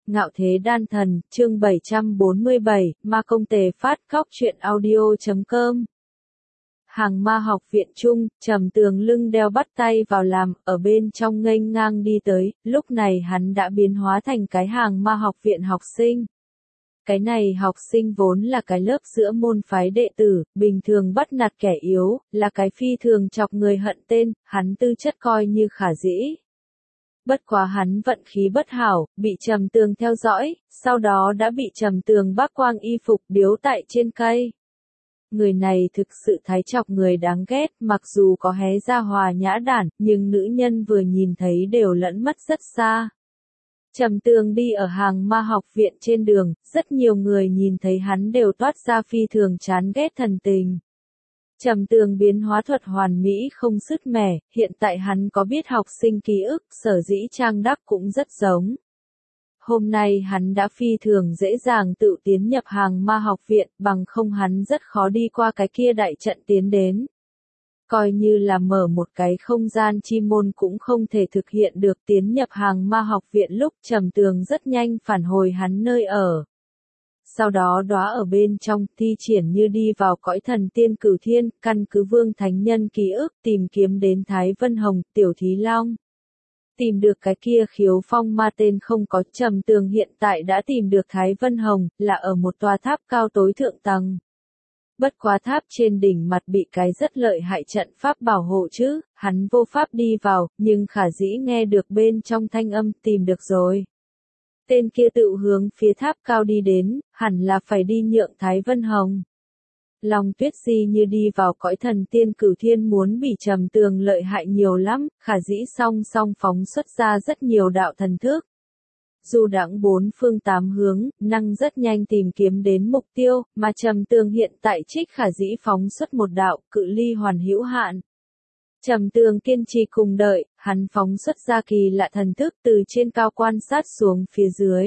Ngạo Thế Đan Thần, chương 747, Ma Công Tề Phát, Cóc Truyện Audio.com. Hàng Ma học viện chung, Trầm Tường lưng đeo bắt tay vào làm, ở bên trong nghênh ngang đi tới, lúc này hắn đã biến hóa thành cái Hàng Ma học viện học sinh. Cái này học sinh vốn là cái lớp giữa môn phái đệ tử, bình thường bắt nạt kẻ yếu, là cái phi thường chọc người hận tên, hắn tư chất coi như khả dĩ. Bất quá hắn vận khí bất hảo, bị Trầm Tường theo dõi, sau đó đã bị Trầm Tường bác quang y phục điếu tại trên cây. Người này thực sự thái chọc người đáng ghét, mặc dù có hé ra hòa nhã đản, nhưng nữ nhân vừa nhìn thấy đều lẫn mất rất xa. Trầm Tường đi ở Hàng Ma học viện trên đường, rất nhiều người nhìn thấy hắn đều toát ra phi thường chán ghét thần tình. Trầm Tường biến hóa thuật hoàn mỹ không sứt mẻ, hiện tại hắn có biết học sinh ký ức, sở dĩ trang đắc cũng rất giống. Hôm nay hắn đã phi thường dễ dàng tự tiến nhập Hàng Ma học viện, bằng không hắn rất khó đi qua cái kia đại trận tiến đến. Coi như là mở một cái không gian chi môn cũng không thể thực hiện được tiến nhập Hàng Ma học viện lúc Trầm Tường rất nhanh phản hồi hắn nơi ở. Sau đó đóa ở bên trong thi triển như đi vào cõi thần tiên cửu thiên, căn cứ Vương Thánh Nhân ký ức tìm kiếm đến Thái Vân Hồng, Tiểu Thí Long. Tìm được cái kia khiếu phong ma tên không có. Trầm Tường hiện tại đã tìm được Thái Vân Hồng, là ở một tòa tháp cao tối thượng tầng. Bất quá tháp trên đỉnh mặt bị cái rất lợi hại trận pháp bảo hộ chứ, hắn vô pháp đi vào, nhưng khả dĩ nghe được bên trong thanh âm, tìm được rồi. Tên kia tự hướng phía tháp cao đi đến, hẳn là phải đi nhượng Thái Vân Hồng. Long Tuyết Di như đi vào cõi thần tiên cửu thiên muốn bị Trầm Tường lợi hại nhiều lắm, khả dĩ song song phóng xuất ra rất nhiều đạo thần thức. Du đãng bốn phương tám hướng, năng rất nhanh tìm kiếm đến mục tiêu, mà Trầm Tường hiện tại trích khả dĩ phóng xuất một đạo, cự ly hoàn hữu hạn. Trầm Tường kiên trì cùng đợi, hắn phóng xuất ra kỳ lạ thần thức từ trên cao quan sát xuống phía dưới.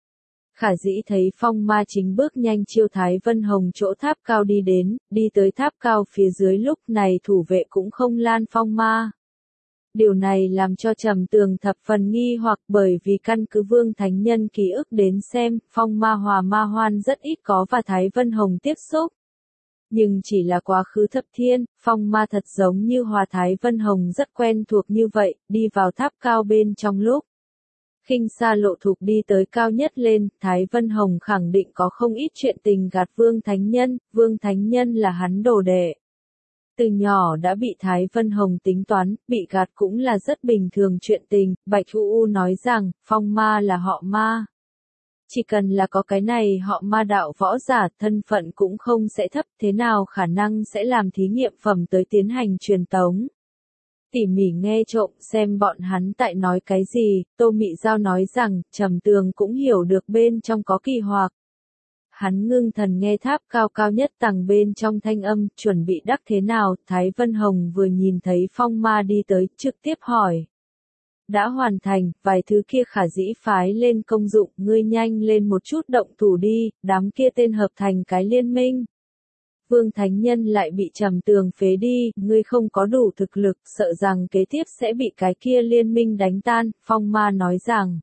Khả dĩ thấy phong ma chính bước nhanh chiêu Thái Vân Hồng chỗ tháp cao đi tới tháp cao phía dưới lúc này thủ vệ cũng không lan phong ma. Điều này làm cho Trầm Tường thập phần nghi hoặc bởi vì căn cứ Vương Thánh Nhân ký ức đến xem, phong ma hòa ma hoan rất ít có và Thái Vân Hồng tiếp xúc. Nhưng chỉ là quá khứ thập thiên, phong ma thật giống như hòa Thái Vân Hồng rất quen thuộc như vậy, đi vào tháp cao bên trong lúc. Khinh xa lộ thục đi tới cao nhất lên, Thái Vân Hồng khẳng định có không ít chuyện tình gạt Vương Thánh Nhân là hắn đồ đệ. Từ nhỏ đã bị Thái Vân Hồng tính toán, bị gạt cũng là rất bình thường chuyện tình, Bạch U nói rằng, phong ma là họ ma. Chỉ cần là có cái này họ ma đạo võ giả, thân phận cũng không sẽ thấp, thế nào khả năng sẽ làm thí nghiệm phẩm tới tiến hành truyền tống. Tỉ mỉ nghe trộm xem bọn hắn tại nói cái gì, Tô Mị Giao nói rằng, Trầm Tường cũng hiểu được bên trong có kỳ hoặc. Hắn ngưng thần nghe tháp cao cao nhất tầng bên trong thanh âm, chuẩn bị đắc thế nào, Thái Vân Hồng vừa nhìn thấy phong ma đi tới, trực tiếp hỏi. Đã hoàn thành, vài thứ kia khả dĩ phái lên công dụng, ngươi nhanh lên một chút động thủ đi, đám kia tên hợp thành cái liên minh. Vương Thánh Nhân lại bị Trầm Tường phế đi, ngươi không có đủ thực lực, sợ rằng kế tiếp sẽ bị cái kia liên minh đánh tan, phong ma nói rằng.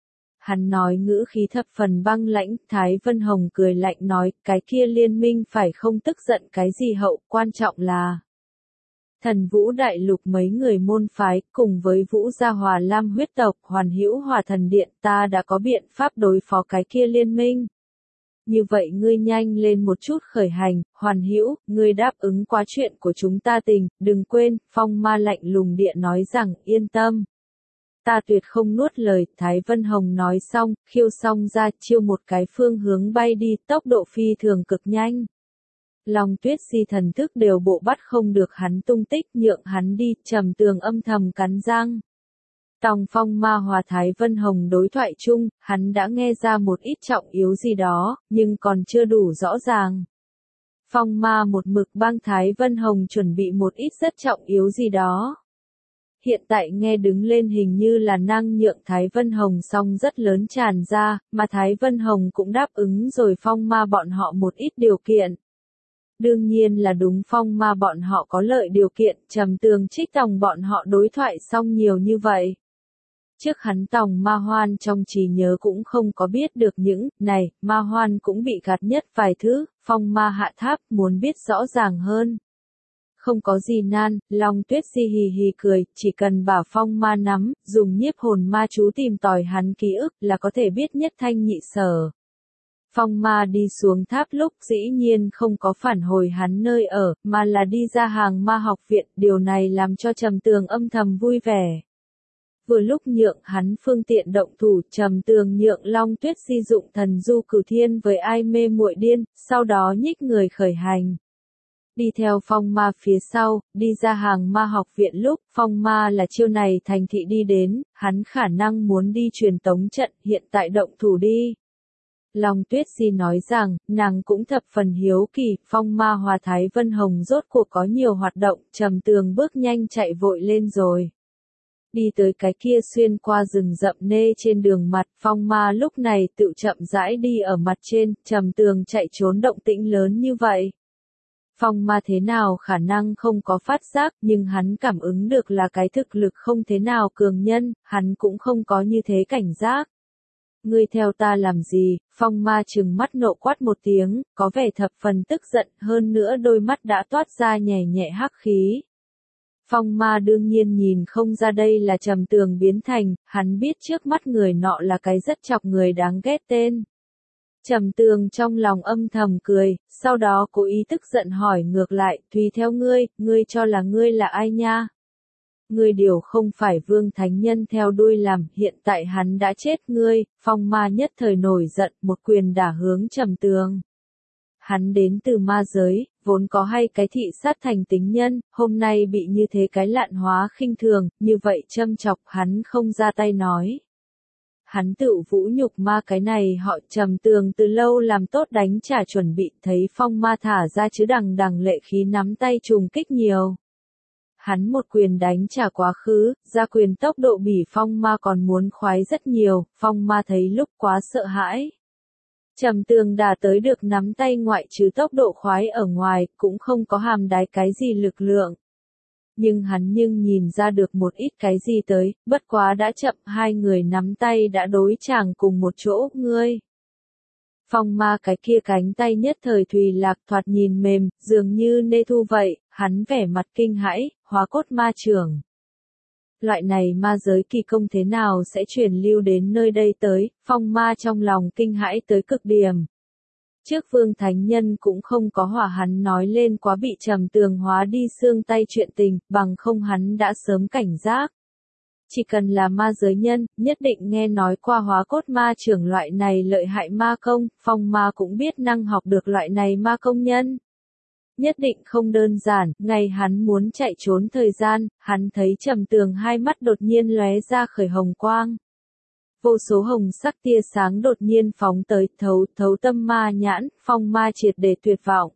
Hắn nói ngữ khí thập phần băng lãnh, Thái Vân Hồng cười lạnh nói, cái kia liên minh phải không tức giận cái gì hậu, quan trọng là. Thần Vũ Đại Lục mấy người môn phái, cùng với Vũ Gia Hòa Lam huyết tộc, Hoàn Hữu Hòa Thần Điện, ta đã có biện pháp đối phó cái kia liên minh. Như vậy ngươi nhanh lên một chút khởi hành, Hoàn Hữu, ngươi đáp ứng quá chuyện của chúng ta tình, đừng quên, phong ma lạnh lùng điện nói rằng, yên tâm. Ta tuyệt không nuốt lời, Thái Vân Hồng nói xong, khiêu xong ra chiêu một cái phương hướng bay đi, tốc độ phi thường cực nhanh. Long Tuyết Di thần thức đều bộ bắt không được hắn tung tích, nhượng hắn đi, Trầm Tường âm thầm cắn răng. Tòng phong ma hòa Thái Vân Hồng đối thoại chung, hắn đã nghe ra một ít trọng yếu gì đó, nhưng còn chưa đủ rõ ràng. Phong ma một mực bang Thái Vân Hồng chuẩn bị một ít rất trọng yếu gì đó. Hiện tại nghe đứng lên hình như là năng nhượng Thái Vân Hồng xong rất lớn tràn ra, mà Thái Vân Hồng cũng đáp ứng rồi phong ma bọn họ một ít điều kiện. Đương nhiên là đúng, phong ma bọn họ có lợi điều kiện, Trầm Tường trích tòng bọn họ đối thoại xong nhiều như vậy. Trước hắn tòng ma hoan trong trí nhớ cũng không có biết được những này, ma hoan cũng bị gạt nhất vài thứ, phong ma hạ tháp muốn biết rõ ràng hơn. Không có gì nan, Long Tuyết Di hì hì cười, chỉ cần bảo phong ma nắm, dùng nhiếp hồn ma chú tìm tòi hắn ký ức là có thể biết nhất thanh nhị sở. Phong ma đi xuống tháp lúc dĩ nhiên không có phản hồi hắn nơi ở, mà là đi ra hàng ma học viện, điều này làm cho Trầm Tường âm thầm vui vẻ. Vừa lúc nhượng hắn phương tiện động thủ, Trầm Tường nhượng Long Tuyết Di dụng thần du cửu thiên với ai mê muội điên, sau đó nhích người khởi hành. Đi theo phong ma phía sau, đi ra hàng ma học viện lúc, phong ma là chiêu này thành thị đi đến, hắn khả năng muốn đi truyền tống trận, hiện tại động thủ đi. Long Tuyết Di nói rằng, nàng cũng thập phần hiếu kỳ, phong ma Hòa Thái Vân Hồng rốt cuộc có nhiều hoạt động, Trầm Tường bước nhanh chạy vội lên rồi. Đi tới cái kia xuyên qua rừng rậm nê trên đường mặt, phong ma lúc này tự chậm rãi đi ở mặt trên, Trầm Tường chạy trốn động tĩnh lớn như vậy. Phong ma thế nào khả năng không có phát giác, nhưng hắn cảm ứng được là cái thực lực không thế nào cường nhân, hắn cũng không có như thế cảnh giác. Ngươi theo ta làm gì? Phong ma trừng mắt nộ quát một tiếng, có vẻ thập phần tức giận, hơn nữa đôi mắt đã toát ra nhẹ nhẹ hắc khí. Phong ma đương nhiên nhìn không ra đây là Trầm Tường biến thành, hắn biết trước mắt người nọ là cái rất chọc người đáng ghét tên. Trầm Tường trong lòng âm thầm cười, sau đó cố ý tức giận hỏi ngược lại, tùy theo ngươi cho là ngươi là ai nha? Ngươi điều không phải Vương Thánh Nhân theo đuôi làm, hiện tại hắn đã chết ngươi, phong ma nhất thời nổi giận, một quyền đả hướng Trầm Tường. Hắn đến từ ma giới, vốn có hay cái thị sát thành tính nhân, hôm nay bị như thế cái lạn hóa khinh thường, như vậy châm chọc hắn không ra tay nói. Hắn tự vũ nhục ma cái này họ Trầm Tường từ lâu làm tốt đánh trả chuẩn bị, thấy phong ma thả ra chứ đằng đằng lệ khí nắm tay trùng kích nhiều. Hắn một quyền đánh trả quá khứ, ra quyền tốc độ bỉ phong ma còn muốn khoái rất nhiều, phong ma thấy lúc quá sợ hãi. Trầm Tường đà tới được nắm tay ngoại trừ tốc độ khoái ở ngoài, cũng không có hàm đái cái gì lực lượng. Nhưng hắn nhìn ra được một ít cái gì tới, bất quá đã chậm, hai người nắm tay đã đối chàng cùng một chỗ, ngươi. Phong ma cái kia cánh tay nhất thời thùy lạc thoạt nhìn mềm, dường như nê thu vậy, hắn vẻ mặt kinh hãi, hóa cốt ma trưởng. Loại này ma giới kỳ công thế nào sẽ truyền lưu đến nơi đây tới, phong ma trong lòng kinh hãi tới cực điểm. Trước Vương Thánh Nhân cũng không có hỏa hắn nói lên quá bị Trầm Tường hóa đi xương tay chuyện tình, bằng không hắn đã sớm cảnh giác. Chỉ cần là ma giới nhân, nhất định nghe nói qua hóa cốt ma trưởng loại này lợi hại ma công, phong ma cũng biết năng học được loại này ma công nhân. Nhất định không đơn giản, ngày hắn muốn chạy trốn thời gian, hắn thấy Trầm Tường hai mắt đột nhiên lóe ra khởi hồng quang. Vô số hồng sắc tia sáng đột nhiên phóng tới, thấu tâm ma nhãn, phong ma triệt để tuyệt vọng.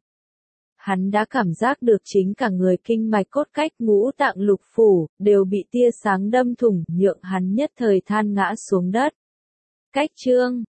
Hắn đã cảm giác được chính cả người kinh mạch cốt cách ngũ tạng lục phủ, đều bị tia sáng đâm thủng, nhượng hắn nhất thời than ngã xuống đất. Cách chương